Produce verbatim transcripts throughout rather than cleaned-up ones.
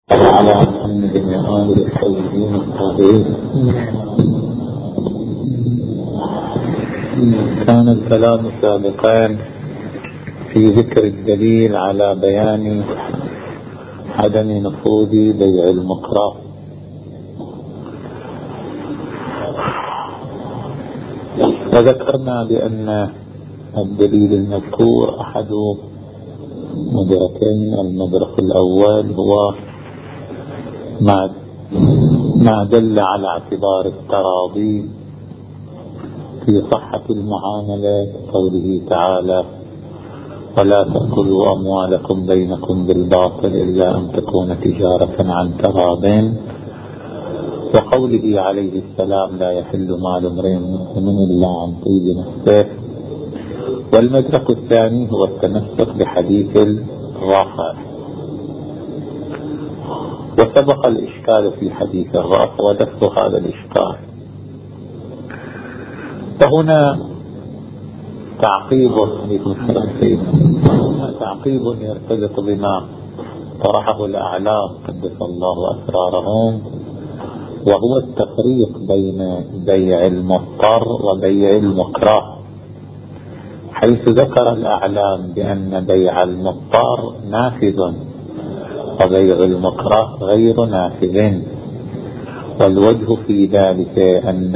على محمد وآله الطيبين الطاهرين. كان الكلام سابقا في ذكر الدليل على بيان عدم نفوذ بيع المكره، وذكرنا بأن الدليل المذكور أحد مدركين. المدرك الأول هو ما ما دل على اعتبار التراضي في صحة المعاملة، قوله تعالى: ولا تأكلوا أموالكم بينكم بالباطل إلا أن تكون تجارة عن تراض، وقوله عليه السلام: لا يحل مال امرئ مسلم إلا عن طيب نفسه. والمدرك الثاني هو التمسك بحديث الرافع، وسبق الإشكال في حديث الرافع ودفع هذا الإشكال. فهنا تعقيب تعقيب يرتبط بما طرحه الأعلام قدس الله أسرارهم، وهو التفريق بين بيع المضطر وبيع المكره، حيث ذكر الأعلام بأن بيع المضطر نافذ وبيع المكره غير نافذ. والوجه في ذلك أن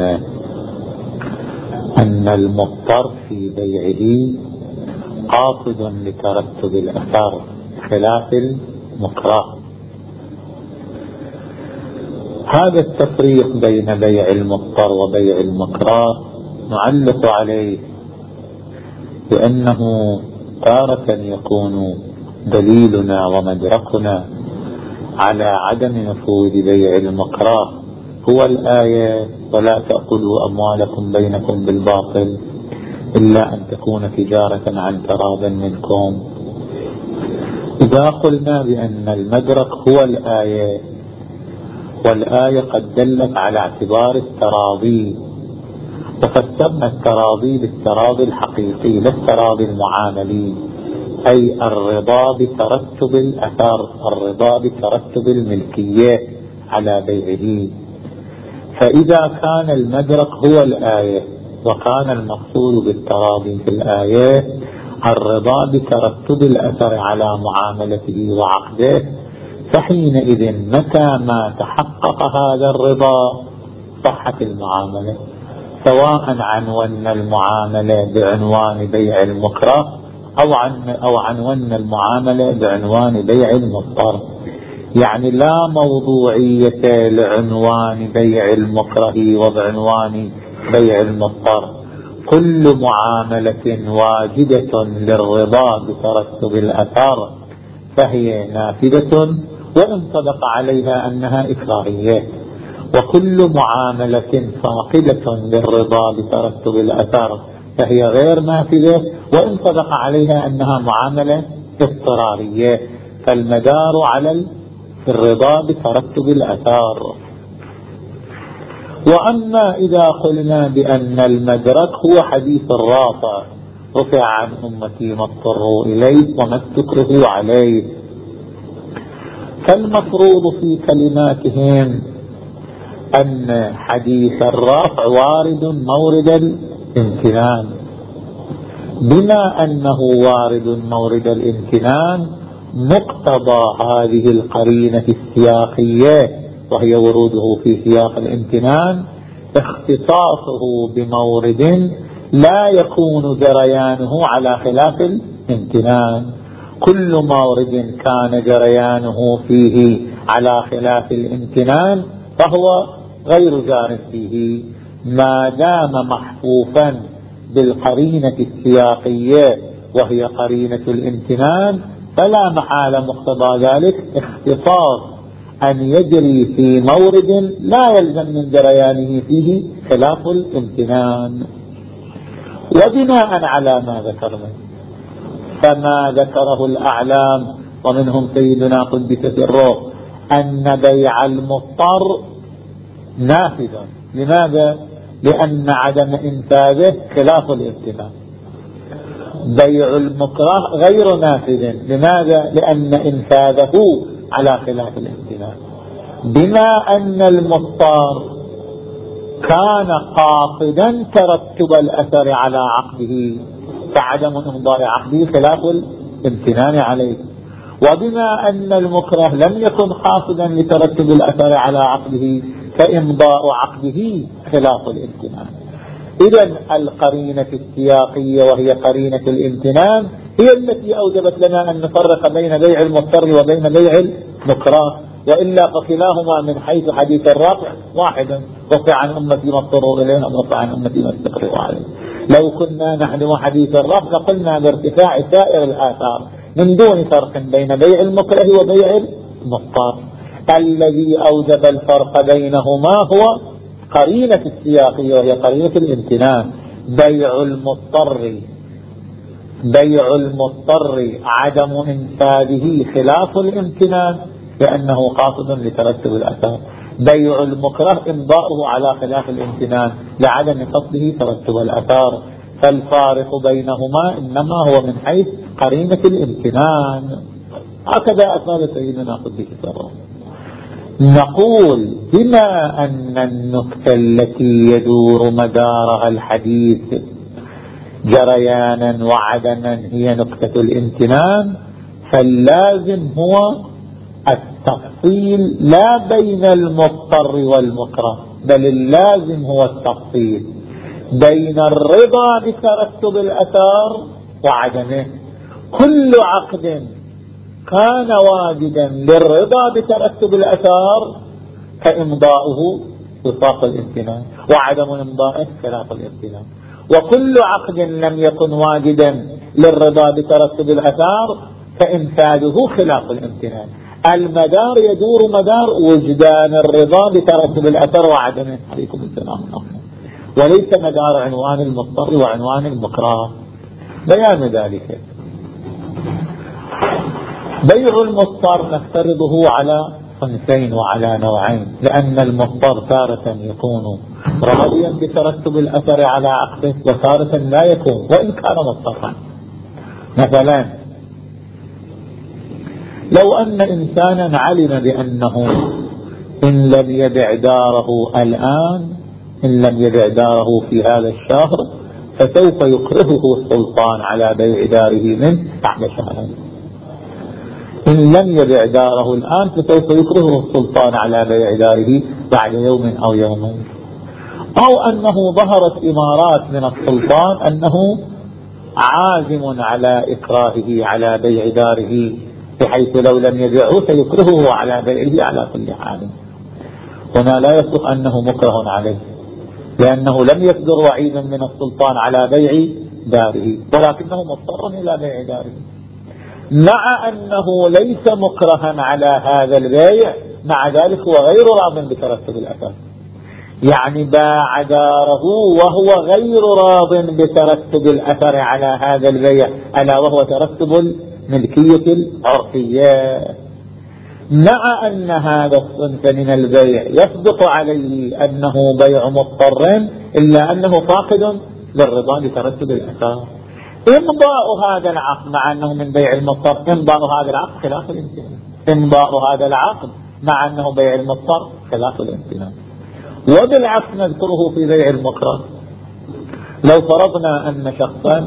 أن المضطر في بيعه قاصد لترتب الأثر خلاف المكره. هذا التفريق بين بيع المضطر وبيع المكره نعلق عليه بأنه تارة يكون دليلنا ومدركنا على عدم نفوذ بيع المكره هو الآية: ولا تأكلوا أموالكم بينكم بالباطل إلا أن تكون تجارة عن تراض منكم. إذا قلنا بأن المدرك هو الآية، والآية قد دلت على اعتبار التراضي، وفسرنا التراضي بالتراضي الحقيقي لا التراضي المعاملي، أي الرضا بترتب الأثر، الرضا بترتب الملكية على بيعه. فإذا كان المدرك هو الآية وكان المقصود بالتراضي في الآية الرضا بترتب الأثر على معاملته وعقده، فحينئذ متى ما تحقق هذا الرضا صحت المعاملة، سواء عنونا المعاملة بعنوان بيع المكره أو عن أو عنونا المعاملة بعنوان بيع المضطر. يعني لا موضوعية لعنوان بيع المكره وبعنوان بيع المضطر. كل معاملة واجدة للرضا بترتب الأثر فهي نافذة وإن صدق عليها أنها إكراهية، وكل معاملة فاقدة للرضا بترتب الأثر فهي غير نافذة وإن صدق عليها أنها معاملة اضطرارية. فالمدار على الرضا بترتب الأثار. وأما إذا قلنا بأن المدرك هو حديث الرافع: رفع عن أمتي ما اضطروا إليه وما استكرهوا عليه، فالمفروض في كلماتهم أن حديث الرافع وارد مورد الامتنان. بما أنه وارد مورد الامتنان، مقتضى هذه القرينة السياقية وهي وروده في سياق الامتنان اختصاصه بمورد لا يكون جريانه على خلاف الامتنان. كل مورد كان جريانه فيه على خلاف الامتنان فهو غير جار فيه، ما دام محفوفا بالقرينة السياقية وهي قرينة الامتنان، فلا محالة مقتضى ذلك اختصاص أن يجري في مورد لا يلزم من جريانه فيه خلاف الامتنان. وبناء على ما ذكرنا، فما ذكره الأعلام ومنهم سيدنا قدس سره أن بيع المضطر نافذ. لماذا؟ لأن عدم إنفاذه خلاف الامتنان. بيع المكره غير نافذ. لماذا؟ لأن إنفاذه على خلاف الامتنان. بما أن المضطر كان قاصدا ترتب الأثر على عقده فعدم إمضاء عقده خلاف الامتنان عليه، وبما أن المكره لم يكن قاصدا لترتب الأثر على عقده فإمضاء عقده خلاف الامتنان. إذن القرينة السياقية وهي قرينة الامتنان هي التي أوجبت لنا أن نفرق بين بيع المضطر وبين بيع المكره، وإلا فكلاهما من حيث حديث الرفع واحدا: رفع عن أمتي ما اضطروا إليه أم رفع عن أمتي ما استقروا عليه. لو كنا نحن حديث الرفع لقلنا بارتفاع سائر الآثار من دون فرق بين بيع المكره وبيع المضطر. الذي أوجب الفرق بينهما هو قرينة السياقية وهي قرينة الامتنان. بيع المضطر بيع المضطر عدم إنفاذه خلاف الامتنان لأنه قاصد لترتب الأثار. بيع المكره إمضاؤه على خلاف الامتنان لعدم قصده ترتب الأثار. فالفارق بينهما إنما هو من حيث قرينة الامتنان. هكذا أفاد سيدنا قدس سره. نقول بما أن النكتة التي يدور مدارها الحديث جريانا وعدما هي نكتة الامتنان، فاللازم هو التفصيل لا بين المضطر والمكره، بل اللازم هو التفصيل بين الرضا بترتب الأثار وعدمه. كل عقد كان واجدا للرضا بترتب الأثار فإمضاؤه وفاق الامتنان، وعدم إمضائه خلاف الامتنان. وكل عقد لم يكن واجدا للرضا بترتب الأثار فإنفاذه خلاف الامتنان. المدار يدور مدار وجدان الرضا بترتب الأثر وعدمه. عليكم السلام عليكم. وليس مدار عنوان المضطر وعنوان المكره. بيان ذلك: بيع المضطر نفترضه على صنفين وعلى نوعين، لأن المضطر تارة يكون راضيا بترتب الأثر على عقده وتارة لا يكون وإن كان مضطرا. مثلا لو أن إنسانا علم بأنه إن لم يبع داره الآن إن لم يبع داره في هذا الشهر فسوف يكرهه السلطان على بيع داره منه بعد شهرين. إن لم يبع داره الآن فسوف يكرهه السلطان على بيع داره بعد يوم أو يومين. أو أنه ظهرت إمارات من السلطان أنه عازم على إكراهه على بيع داره، بحيث لو لم يبيعه سيكرهه على بيعه على كل حال. هنا لا يصح أنه مكره عليه، لأنه لم يصدر وعيدا من السلطان على بيع داره، ولكنه مضطر إلى بيع داره. مع أنه ليس مكرها على هذا البيع، مع ذلك هو غير راض بترتب الأثر. يعني باع داره وهو غير راض بترتب الأثر على هذا البيع، ألا وهو ترتب الملكية العرفية. مع أن هذا الصنف من البيع يصدق عليه أنه بيع مضطر، إلا أنه فاقد للرضا بترتب الأثار. إمضاء هذا العقد مع أنه من بيع المضطر، إمضاء هذا العقد خلاف الامتنان. إمضاء هذا العقد مع أنه بيع المضطر خلاف الامتنان. وبالعكس نذكره في بيع المكره. لو فرضنا أن شخصا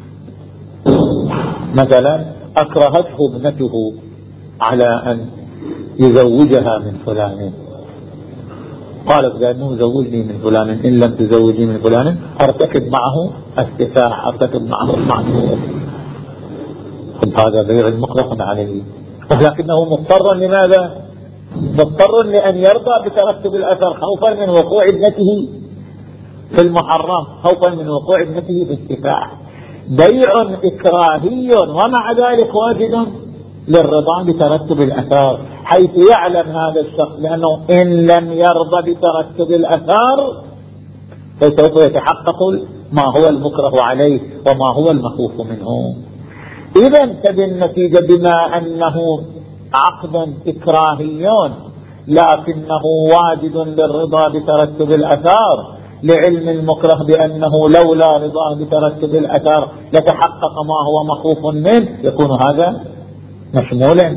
مثلا أكرهته ابنته على أن يزوجها من فلان، قالت بأنه زوجني من فلان، إن لم تزوجني من فلان أرتكب معه السفاح، أرتكب معه المعصية. هذا بيع المكره عليه، ولكنه مضطر لماذا؟ مضطر لأن يرضى بترتب الأثر خوفا من وقوع ابنته في المحرم، خوفا من وقوع ابنته في السفاح. بيع إكراهي ومع ذلك واجد للرضا بترتب الأثار، حيث يعلم هذا الشخص لأنه إن لم يرضى بترتب الأثار فسوف يتحقق ما هو المكره عليه وما هو المخوف منه. إذن فبالنتيجة بما أنه عقد إكراهي لكنه واجد للرضا بترتب الأثار، لعلم المكره بأنه لولا رضا بترتب الأثار لتحقق ما هو مخوف منه، يكون هذا مشمولا.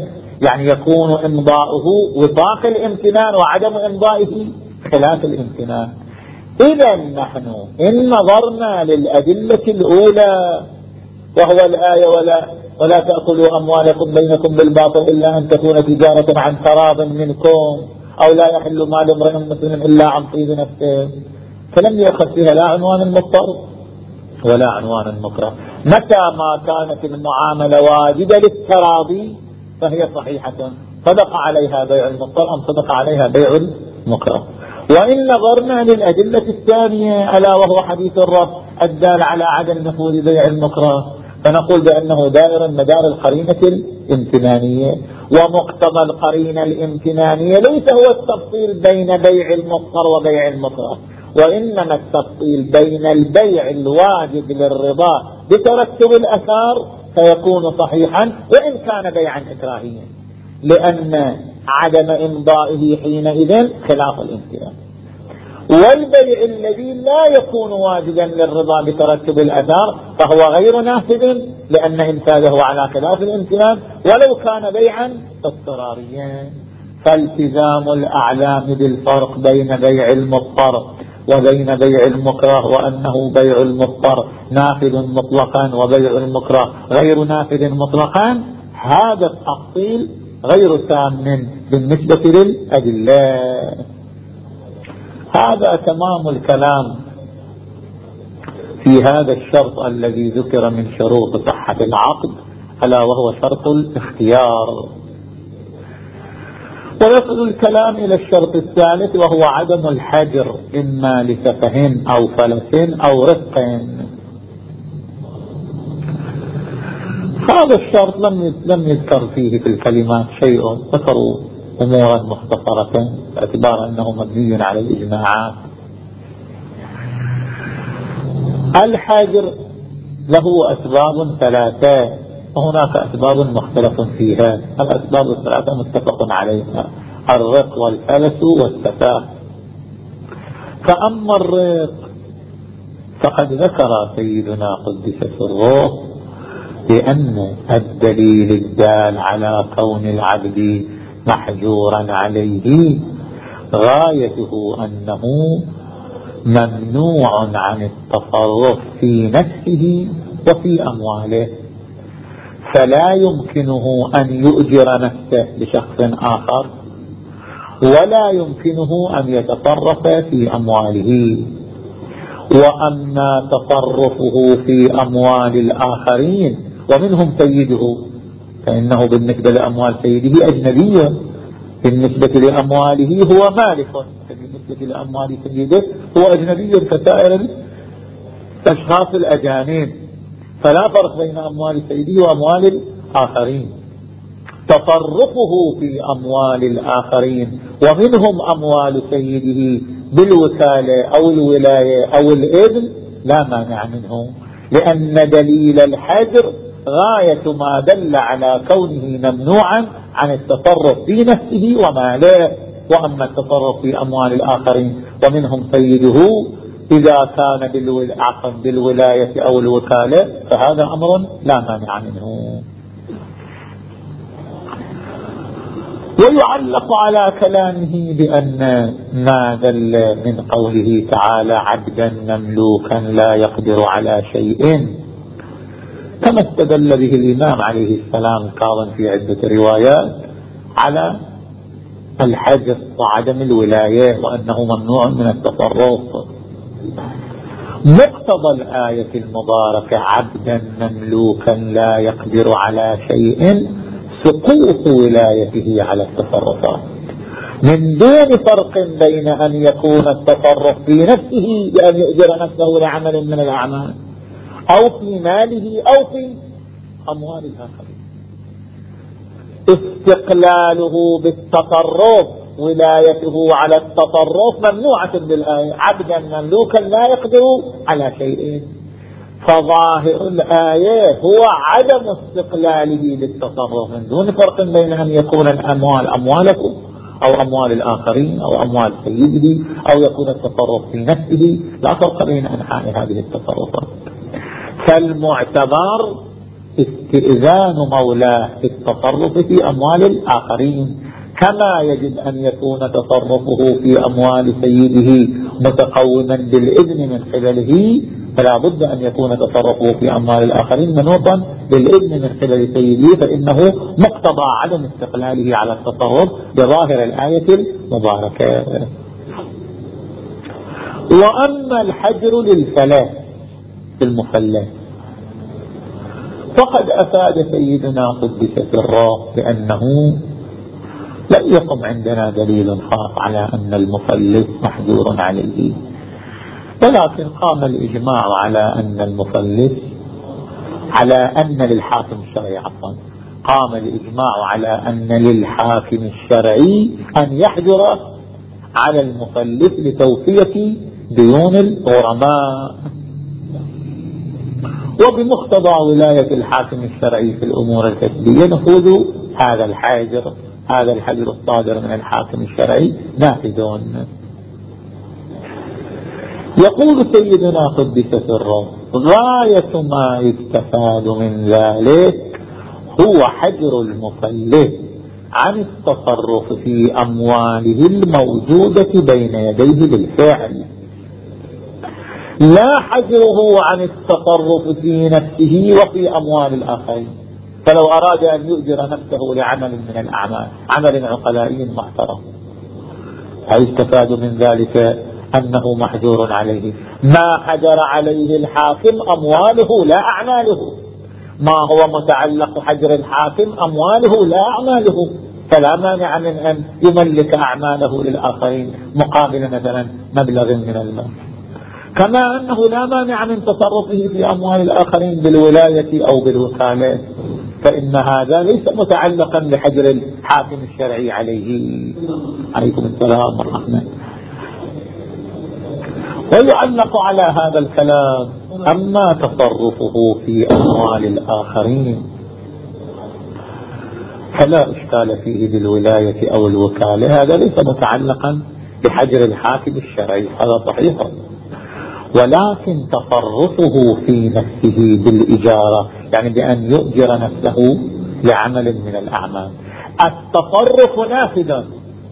يعني يكون إمضاؤه وفاق الامتنان وعدم إمضائه خلاف الامتنان. إذا نحن إن نظرنا للأدلة الأولى وهو الآية ولا, ولا تأكلوا أموالكم بينكم بالباطل إلا أن تكون تجارة عن تراض منكم أو لا يحل مال امرئ مسلم إلا عن طيب نفسه، فلم يؤخذ فيها لا عنوان المضطر ولا عنوان المكره. متى ما كانت المعاملة واجبة للتراضي فهي صحيحة، صدق عليها بيع المضطر أم صدق عليها بيع المكره. وإن نظرنا للأدلة الثانية ألا وهو حديث الرب الدال على عدم نفوذ بيع المكره، فنقول بأنه دائر مدار القرينة الامتنانية، ومقتضى القرينة الامتنانية ليس هو التفصيل بين بيع المضطر وبيع المكره، وإنما التفصيل بين البيع الواجب للرضا بترتب الأثار فيكون صحيحا وإن كان بيعا إكراهيا، لأن عدم إمضائه حينئذ خلاف الامتنان. والبيع الذي لا يكون واجبا للرضا بترتب الأثار فهو غير نافذ، لأن إنفاذه على خلاف الامتنان ولو كان بيعا اضطراريا. فالتزام الأعلام بالفرق بين بيع المضطر وبين بيع المكره، وأنه بيع المضطر نافذ مطلقا وبيع المكره غير نافذ مطلقا، هذا التفصيل غير تام بالنسبة للأدلة. هذا تمام الكلام في هذا الشرط الذي ذكر من شروط صحة العقد، ألا وهو شرط الاختيار. ويصل الكلام إلى الشرط الثالث وهو عدم الحجر، إما لسفه أو فلس أو رق. هذا الشرط لم لم يذكر فيه في الكلمات شيء، ذكروا أمورا مختصرة باعتبار أنه مبني على الإجماعات. الحجر له أسباب ثلاثة وهناك أسباب مختلف فيها. الأسباب الثلاثة متفق عليها: الرق والفلس والسفاه. فأما الرق فقد ذكر سيدنا قدس سره بأن الدليل الدال على كون العبد محجورا عليه غايته أنه ممنوع عن التصرف في نفسه وفي أمواله، فلا يمكنه أن يؤجر نفسه لشخص آخر ولا يمكنه أن يتصرف في أمواله. وأما تصرفه في أموال الآخرين ومنهم سيده فإنه بالنسبة لأموال سيده أجنبي، بالنسبة لأمواله هو مالك، بالنسبة لأموال سيده هو أجنبي كسائر الأشخاص الأجانب، فلا فرق بين أموال سيده وأموال الآخرين. تصرفه في أموال الآخرين ومنهم أموال سيده بالوكالة أو الولاية أو الإذن لا مانع منه، لأن دليل الحجر غاية ما دل على كونه ممنوعا عن التصرف في نفسه وماله. وأما التصرف في أموال الآخرين ومنهم سيده إذا كان بالولاية أو الوكالة فهذا أمر لا مانع منه. ويعلق على كلامه بأن ما دل من قوله تعالى عبدا مملوكا لا يقدر على شيء كما استدل به الإمام عليه السلام كاظم في عدة روايات على الحجر وعدم الولاية وأنه ممنوع من التصرف. مقتضى الآية المباركة عبدا مملوكا لا يقدر على شيء سقوط ولايته على التصرفات، من دون فرق بين أن يكون التصرف في نفسه بأن يؤجر نفسه لعمل من الأعمال أو في ماله أو في أموال الآخرين. استقلاله بالتصرف ولايته على التصرف ممنوعة بالآية عبدا مملوكا لا يقدر على شيء، فظاهر الآية هو عدم استقلاله للتصرف من دون فرق بين أن يكون الأموال أمواله أو أموال الآخرين أو أموال سيده أو يكون التصرف في نفسه، لا فرق بين أنحاء هذه التصرفات. فالمعتبر استئذان مولاه التصرف في أموال الآخرين، كما يجب أن يكون تصرفه في أموال سيده متقوما بالإذن من قبله، فلا بد أن يكون تصرفه في أموال الآخرين منوطا بالإذن من قبل سيده، فإنه مقتضى عدم استقلاله على التصرف بظاهر الآية المباركة. وأما الحجر للفلاة في المفلس فقد أفاد سيدنا قدس سره بأنه لم يقم عندنا دليل خاص على أن المفلس محجور عليه، ولكن قام الإجماع على أن المفلس على أن للحاكم الشرعي عفوا قام الإجماع على أن للحاكم الشرعي أن يحجر على المفلس لتوفية ديون الغرماء. وبمقتضى ولاية الحاكم الشرعي في الأمور الكسبية نفوذ هذا الحجر هذا الحجر الصادر من الحاكم الشرعي نافذ. يقول سيدنا قدس سره: غاية ما يستفاد من ذلك هو حجر المفلس عن التصرف في أمواله الموجودة بين يديه بالفعل، لا حجره عن التصرف في نفسه وفي أموال الآخرين. فلو أراد أن يؤجر نفسه لعمل من الأعمال، عمل عقلائي محترم، هيستفاد من ذلك أنه محجور عليه. ما حجر عليه الحاكم أمواله لا أعماله، ما هو متعلق حجر الحاكم أمواله لا أعماله، فلا مانع من أن يملك أعماله للآخرين مقابل مثلا مبلغ من المال، كما أنه لا مانع من تصرفه في أموال الآخرين بالولاية أو بالوكالة، فإن هذا ليس متعلقا بحجر الحاكم الشرعي عليه. عليكم السلام ورحمة. ويعلق على هذا الكلام: أما تصرفه في أموال الآخرين فلا إشكال فيه بالولاية أو الوكالة، هذا ليس متعلقا بحجر الحاكم الشرعي، هذا صحيح. ولكن تصرفه في نفسه بالإجارة، يعني بأن يؤجر نفسه لعمل من الأعمال، التصرف نافذ،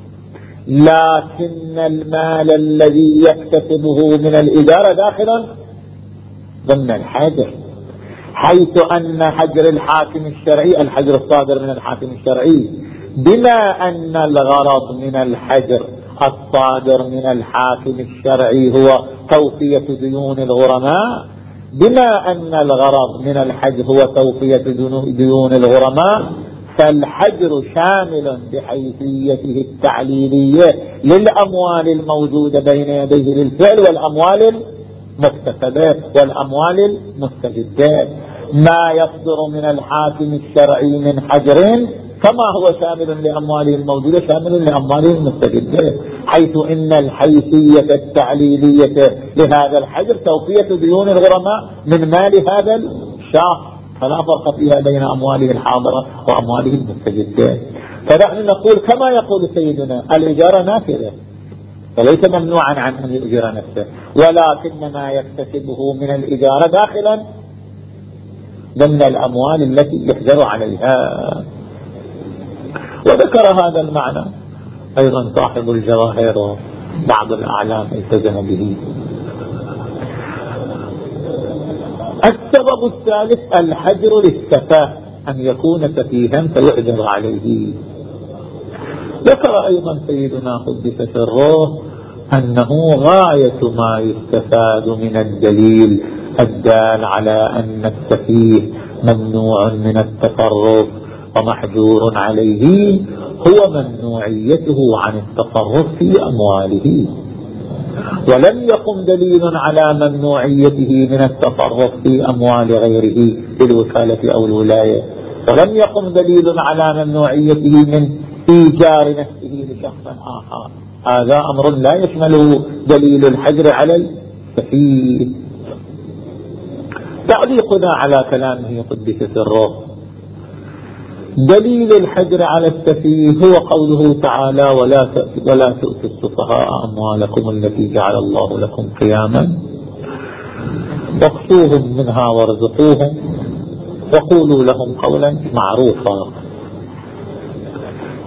لكن المال الذي يكتسبه من الإجارة داخلا ضمن الحجر، حيث أن حجر الحاكم الشرعي الحجر الصادر من الحاكم الشرعي، بما أن الغرض من الحجر الصادر من الحاكم الشرعي هو توفية ديون الغرماء، بما أن الغرض من الحجر هو توفية ديون الغرماء، فالحجر شامل بحيثيته التعليلية للأموال الموجودة بين يديه للفعل والأموال المكتسبة والأموال المستجدة. ما يصدر من الحاكم الشرعي من حجر كما هو شامل لأمواله الموجودة شامل لأمواله المستجدة، حيث إن الحيثية التعليلية لهذا الحجر توفية ديون الغرماء من مال هذا الشخص، فلا فرق فيها بين أمواله الحاضرة وأمواله المستجدة. فنحن نقول كما يقول سيدنا: الإجارة نافذة، فليس ممنوعا عن أن يؤجر نفسه، ولكن ما يكتسبه من الإجارة داخلا ضمن الأموال التي يحجر عليها. وذكر هذا المعنى أيضا صاحب الجواهر وبعض الأعلام التزم به. السبب الثالث الحجر للسفاه، أن يكون سفيها فيحجر عليه. ذكر أيضا سيدنا قدس سره أنه غاية ما يستفاد من الدليل الدال على أن السفيه ممنوع من التصرف ومحجور عليه هو ممنوعيته عن التصرف في أمواله، ولم يقم دليل على ممنوعيته من التصرف في أموال غيره بالوكالة أو الولاية، ولم يقم دليل على ممنوعيته من إيجار نفسه لشخص آخر. هذا أمر لا يشمله دليل الحجر على السفيه. تعليقنا على كلامه قدس سره: دليل الحجر على السفيه هو قوله تعالى: ولا ولا تؤتوا السفهاء أموالكم التي جعل الله لكم قياما واقصوهم منها وارزقوهم وقولوا لهم قولا معروفا.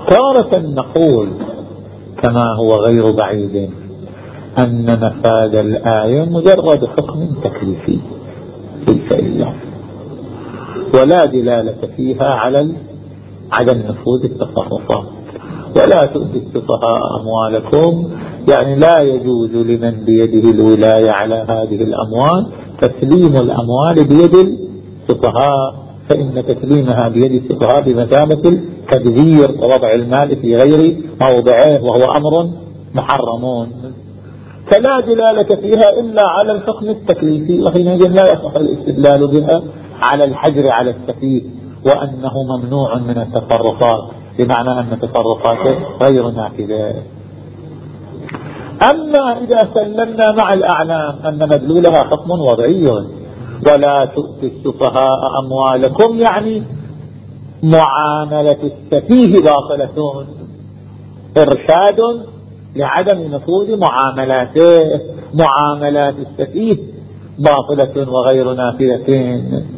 تارة نقول كما هو غير بعيد أن مفاد الآية مجرد حكم تكليفي ليس إلا، ولا دلالة فيها على عدم نفوذ التصرفات. ولا تؤتوا السفهاء أموالكم، يعني لا يجوز لمن بيده الولاية على هذه الأموال تسليم الأموال بيد السفهاء، فإن تسليمها بيد السفهاء بمثابة التدبير ووضع المال في غير موضعه، وهو أمر محرم. فلا دلالة فيها إلا على الحكم التكليفي، وحينئذ لا يصح الاستدلال بها على الحجر على السفيه وأنه ممنوع من التصرفات، بمعنى أن تصرفاته غير نافذة. أما إذا سلمنا مع الأعلام أن مدلولها حكم وضعي، ولا تؤتوا السفهاء أموالكم، يعني معاملة السفيه باطلة، إرشاد لعدم نفوذ معاملاته، معاملات السفيه باطلة وغير نافذة.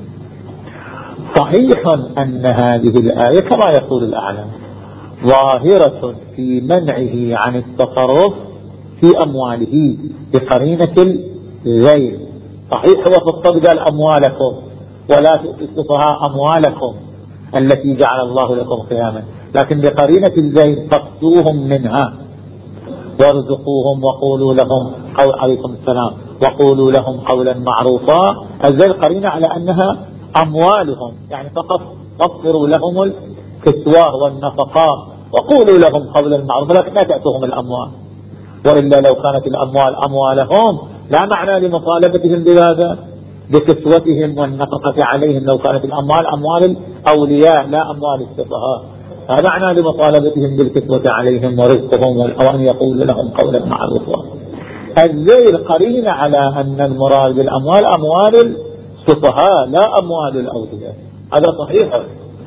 صحيح أن هذه الآية كما يقول الأعلام ظاهرة في منعه عن التصرف في أمواله بقرينة الغير. صحيح هو في الصدق قال أموالكم ولا تؤتوا السفهاء أموالكم التي جعل الله لكم قياما، لكن بقرينة الغير فاقتوهم منها وارزقوهم وقولوا لهم قول عليكم السلام وقولوا لهم قولا معروفا. الزي قرينة على أنها أموالهم، يعني فقط وفروا لهم الكسوة والنفقات وقولوا لهم قولا معروفا، لكن لا تأتوهم الأموال. وإلا لو كانت الأموال أموالهم لا معنى لمطالبتهم بهذا بكسوتهم والنفقة عليهم، لو كانت الأموال أموال الأولياء لا أموال السفهاء، لا معنى لمطالبتهم بالكسوة عليهم ورزقهم وأن يقول لهم قولا معروفا. الزي القرينة على أن المراد بالأموال أموال السفهاء لا أموال الأولياء، هذا صحيح.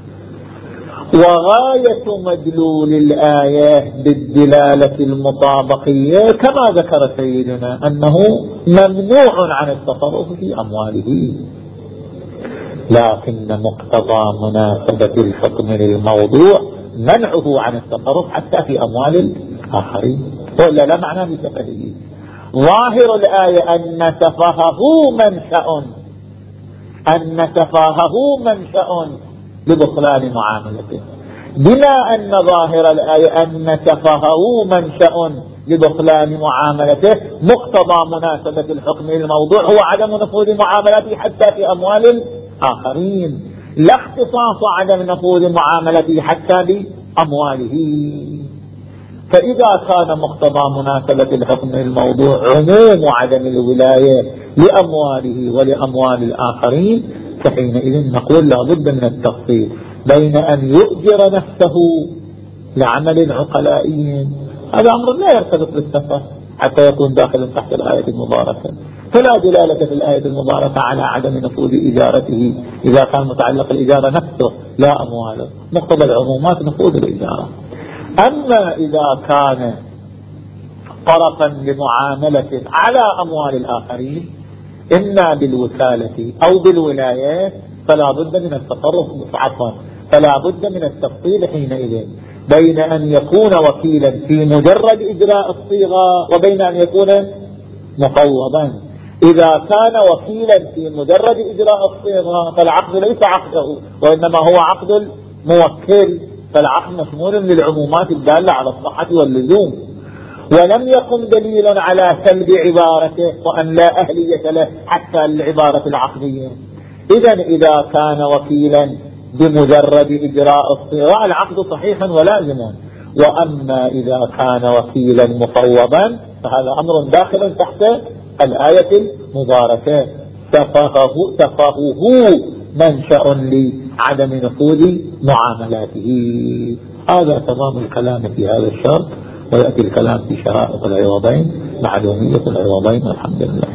وغاية مدلول الآية بالدلالة المطابقية كما ذكر سيدنا أنه ممنوع عن التصرف في أمواله، لكن مقتضى مناسبة الحكم للموضوع منعه عن التصرف حتى في أموال الآخرين، وإلا لا معنى لسفهه. ظاهر الآية أن سفهه منشأ أن سفهه منشأ لبطلان معاملته، بما أن ظاهر الآية أن سفهه منشأ لبطلان معاملته، مقتضى مناسبة الحكم للموضوع هو عدم نفوذ معاملته حتى في أموال الآخرين، لا اختصاص عدم نفوذ معاملته حتى بأمواله. فإذا كان مقتضى مناسبة الحكم للموضوع عموم عدم الولاية لأمواله ولأموال الآخرين، فحينئذ نقول لا بد من التفصيل بين أن يؤجر نفسه لعمل عقلائي، هذا أمر لا يرتبط بالسفه حتى يكون داخلا تحت الآية المباركة، فلا دلالة في الآية المباركة على عدم نفوذ إجارته إذا كان متعلق الإجارة نفسه لا أمواله، مقتضى العمومات نفوذ الإجارة. أما إذا كان طرفا لمعاملة على أموال الآخرين إما بالوكالة أو بالولايات فلا بد من التصرف عفوا فلا بد من التفصيل حينئذ بين أن يكون وكيلا في مجرد إجراء الصيغة وبين أن يكون مفوضا. إذا كان وكيلا في مجرد إجراء الصيغة فالعقد ليس عقده وإنما هو عقد الموكل، فالعقد مشمول للعمومات الدالة على الصحة واللزوم، ولم يقم دليلا على سلب عبارته وأن لا أهلية له حتى العبارة العقدية. إذن إذا كان وكيلا بمجرد إجراء الصيغة العقد صحيح ولازم، وأما إذا كان وكيلا مفوضا فهذا أمر داخل تحت الآية المباركة، تفاهه تفاهه منشأ لعدم نفوذ معاملاته. هذا تمام الكلام في هذا الشرط، ويأتي الكلام في شرائط العوضين معلومية العوضين. الحمد لله.